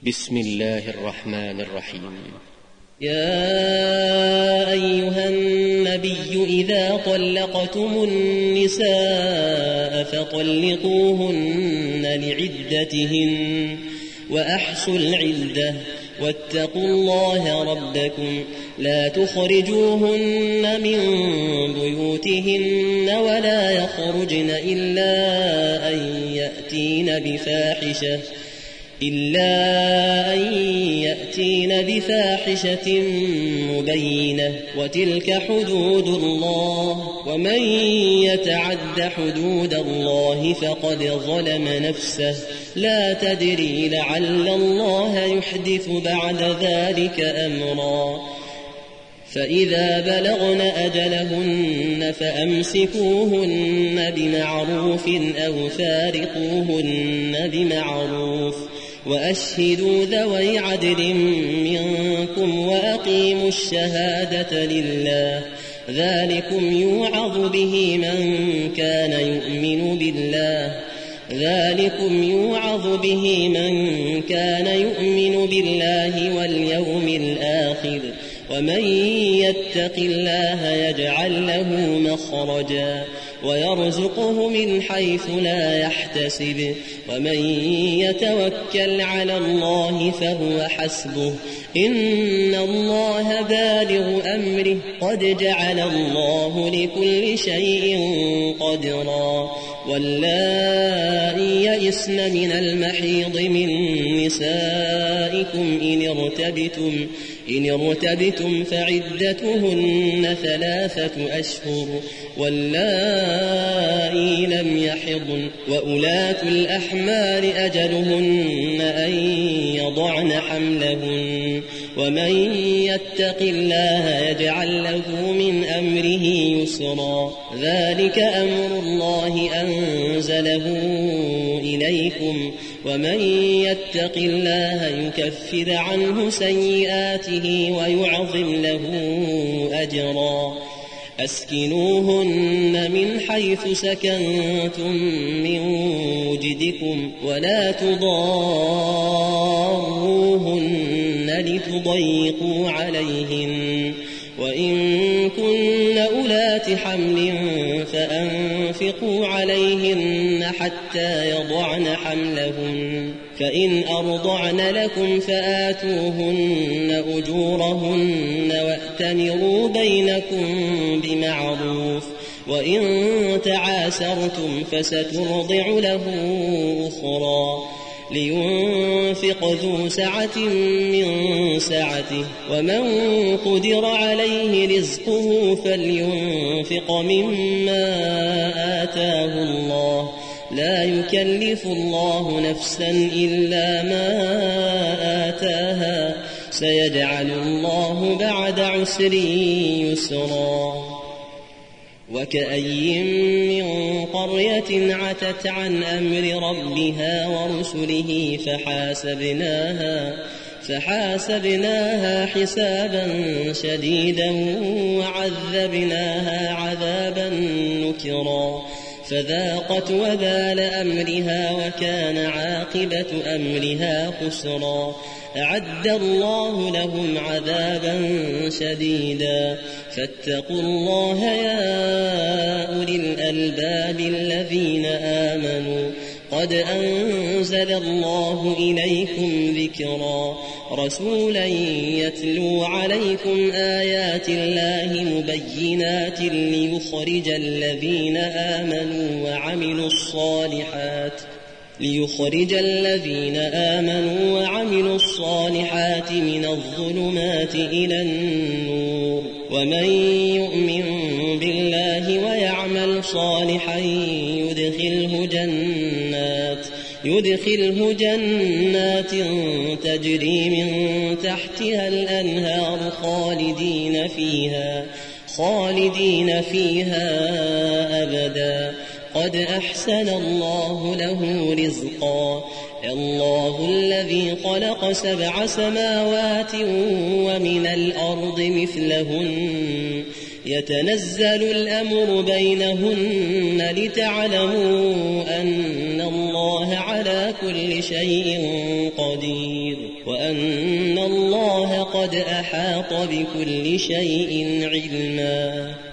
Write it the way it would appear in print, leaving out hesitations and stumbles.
بسم الله الرحمن الرحيم. يا أيها النبي إذا طلقتم النساء فطلقوهن لعدتهن وأحصوا العدة واتقوا الله ربكم لا تخرجوهن من بيوتهن ولا يخرجن إلا أن يأتين بفاحشة مبينة وتلك حدود الله ومن يتعد حدود الله فقد ظلم نفسه لا تدري لعل الله يحدث بعد ذلك أمرا فإذا بلغن أجلهن فأمسكوهن بمعروف أو فارقوهن بمعروف وأشهدوا ذوي عدل منكم وأقيموا الشهادة لله ذلكم يوعظ به من كان يؤمن بالله واليوم الآخر ومن يتق الله يجعل له مخرجا ويرزقه من حيث لا يحتسب ومن يتوكل على الله فهو حسبه إن الله بالغ أمره قد جعل الله لكل شيء قدرا واللائي يئسن من المحيض من نسائكم إن ارتبتم فعدتهن 3 أشهر واللائي لم يحضن وأولاة الأحمال أجلهن أن يضعن حملهن ومن يتق الله يجعل له من أمره يسرا ذلك أمر الله أنزله إليكم ومن يتق الله يكفر عنه سيئاته ويعظم له أجرا أسكنوهن من حيث سكنتم من وجدكم ولا تضاروهن لتضيقوا عليهن وإن كن أولات حمل فأنفقوا عليهن حتى يضعن حملهن فإن أرضعن لكم فآتوهن أجورهن وأتمروا بينكم بمعروف وإن تعاسرتم فسترضع له أخرى لينفق ذو سعة من سعته ومن قدر عليه رزقه فلينفق مما آتاه الله لا يكلف الله نفسا إلا ما آتاها سيجعل الله بعد عسر يسرا وكأي من قرية عتت عن أمر ربها ورسله فحاسبناها حسابا شديدا وعذبناها عذابا نكرا فذاقت وبال أمرها وكان عاقبة أمرها خسرا أعد الله لهم عذابا شديدا فاتقوا الله يا أولي الألباب الذين آمنوا قد أنزل الله إليكم ذكرا رسولا يتلو عليكم آيات الله مبينات ليخرج الذين آمنوا وعملوا الصالحات من الظلمات إلى النور ومن يؤمن بالله ويعمل صالحا يدخله جنات تجري من تحتها الأنهار خالدين فيها أبدا قد أحسن الله له رزقا الله الذي خلق 7 سماوات ومن الأرض مثلهن يتنزل الأمر بينهن لتعلموا أن الله على كل شيء قدير وأن الله قد أحاط بكل شيء علما.